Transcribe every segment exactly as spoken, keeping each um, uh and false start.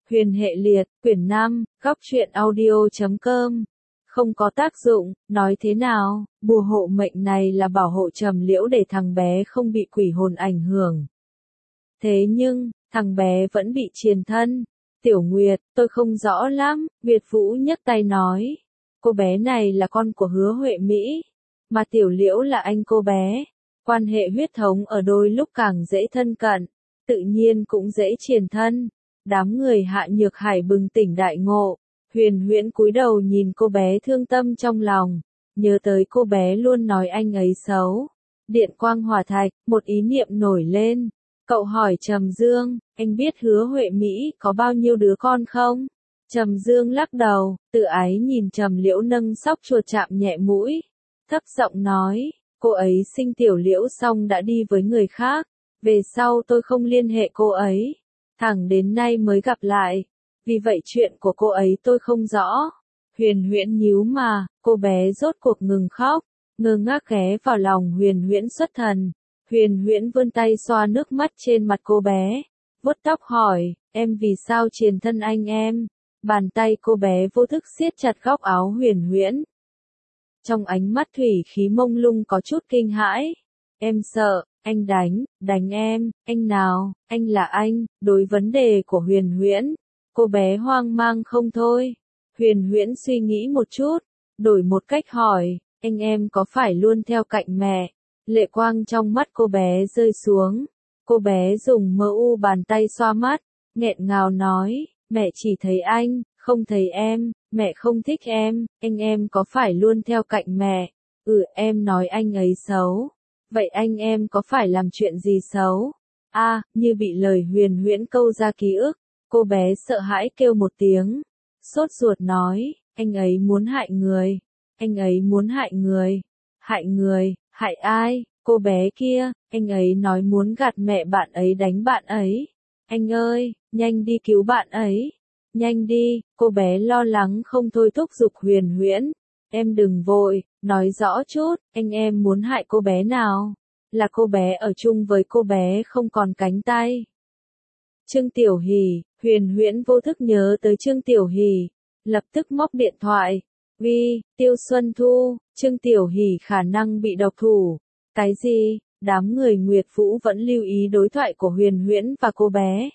Huyền hệ liệt, quyển năm, góc truyện audio chấm com. Không có tác dụng, nói thế nào, bùa hộ mệnh này là bảo hộ Trầm Liễu để thằng bé không bị quỷ hồn ảnh hưởng. Thế nhưng, thằng bé vẫn bị triền thân. Tiểu Nguyệt, tôi không rõ lắm, Nguyệt Vũ nhấc tay nói. Cô bé này là con của Hứa Huệ Mỹ, mà Tiểu Liễu là anh cô bé. Quan hệ huyết thống ở đôi lúc càng dễ thân cận, tự nhiên cũng dễ triền thân. Đám người Hạ Nhược Hải bừng tỉnh đại ngộ, Huyền Huyễn cúi đầu nhìn cô bé thương tâm trong lòng, nhớ tới cô bé luôn nói anh ấy xấu. Điện quang hỏa thạch, một ý niệm nổi lên. Cậu hỏi Trầm Dương, anh biết Hứa Huệ Mỹ có bao nhiêu đứa con không? Trầm Dương lắc đầu, tự ái nhìn Trầm Liễu nâng sóc chuột chạm nhẹ mũi, thấp giọng nói, cô ấy sinh Tiểu Liễu xong đã đi với người khác, về sau tôi không liên hệ cô ấy. Thẳng đến nay mới gặp lại, vì vậy chuyện của cô ấy tôi không rõ. Huyền Huyễn nhíu mà, cô bé rốt cuộc ngừng khóc, ngơ ngác ghé vào lòng Huyền Huyễn xuất thần. Huyền Huyễn vươn tay xoa nước mắt trên mặt cô bé, vuốt tóc hỏi, em vì sao triền thân anh em? Bàn tay cô bé vô thức siết chặt góc áo Huyền Huyễn. Trong ánh mắt thủy khí mông lung có chút kinh hãi. Em sợ, anh đánh, đánh em, anh nào, anh là anh, đối vấn đề của Huyền Huyễn. Cô bé hoang mang không thôi. Huyền Huyễn suy nghĩ một chút, đổi một cách hỏi, anh em có phải luôn theo cạnh mẹ? Lệ quang trong mắt cô bé rơi xuống. Cô bé dùng mơ u bàn tay xoa mắt, nghẹn ngào nói, mẹ chỉ thấy anh, không thấy em, mẹ không thích em, anh em có phải luôn theo cạnh mẹ? Ừ, em nói anh ấy xấu. Vậy anh em có phải làm chuyện gì xấu? A, à, như bị lời Huyền Huyễn câu ra ký ức, cô bé sợ hãi kêu một tiếng, sốt ruột nói, anh ấy muốn hại người, anh ấy muốn hại người, hại người, hại ai? Cô bé kia, anh ấy nói muốn gạt mẹ bạn ấy đánh bạn ấy. Anh ơi, nhanh đi cứu bạn ấy, nhanh đi, cô bé lo lắng không thôi thúc giục Huyền Huyễn. Em đừng vội, nói rõ chút, anh em muốn hại cô bé nào? Là cô bé ở chung với cô bé không còn cánh tay. Trương Tiểu Hỷ, Huyền Huyễn vô thức nhớ tới Trương Tiểu Hỷ, lập tức móc điện thoại. Vi, Tiêu Xuân Thu, Trương Tiểu Hỷ khả năng bị độc thủ. Cái gì? Đám người Nguyệt Vũ vẫn lưu ý đối thoại của Huyền Huyễn và cô bé.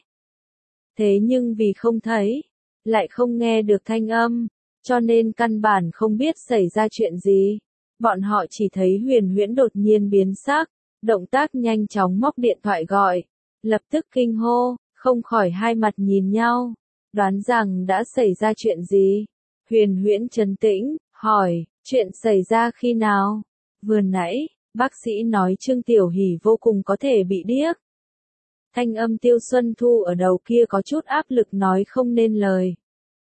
Thế nhưng vì không thấy, lại không nghe được thanh âm, cho nên căn bản không biết xảy ra chuyện gì. Bọn họ chỉ thấy Huyền Huyễn đột nhiên biến sắc, động tác nhanh chóng móc điện thoại gọi, lập tức kinh hô, không khỏi hai mặt nhìn nhau, đoán rằng đã xảy ra chuyện gì. Huyền Huyễn trấn tĩnh, hỏi, chuyện xảy ra khi nào? Vừa nãy, bác sĩ nói Trương Tiểu Hỷ vô cùng có thể bị điếc. Thanh âm Tiêu Xuân Thu ở đầu kia có chút áp lực nói không nên lời.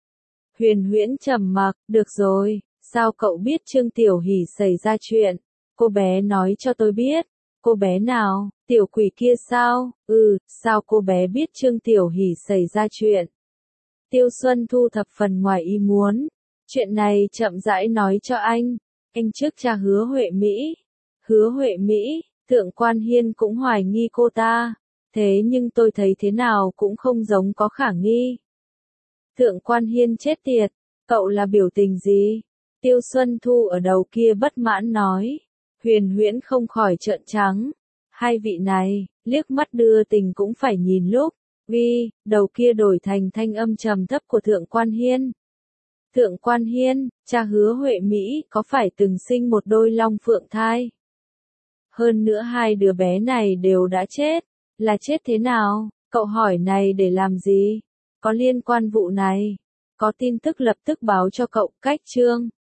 Huyền Huyễn trầm mặc, được rồi, sao cậu biết Trương Tiểu Hỷ xảy ra chuyện? Cô bé nói cho tôi biết. Cô bé nào? Tiểu quỷ kia sao? Ừ, sao cô bé biết Trương Tiểu Hỷ xảy ra chuyện? Tiêu Xuân Thu thập phần ngoài ý muốn. Chuyện này chậm rãi nói cho anh. Anh trước cha Hứa Huệ Mỹ. Hứa Huệ Mỹ, Thượng Quan Hiên cũng hoài nghi cô ta. Thế nhưng tôi thấy thế nào cũng không giống có khả nghi. Thượng Quan Hiên chết tiệt, cậu là biểu tình gì? Tiêu Xuân Thu ở đầu kia bất mãn nói. Huyền Huyễn không khỏi trợn trắng. Hai vị này, liếc mắt đưa tình cũng phải nhìn lúc. Vi, đầu kia đổi thành thanh âm trầm thấp của Thượng Quan Hiên. Thượng Quan Hiên, cha Hứa Huệ Mỹ có phải từng sinh một đôi long phượng thai? Hơn nữa hai đứa bé này đều đã chết. Là chết thế nào? Cậu hỏi này để làm gì? Có liên quan vụ này? Có tin tức lập tức báo cho cậu, cách chương.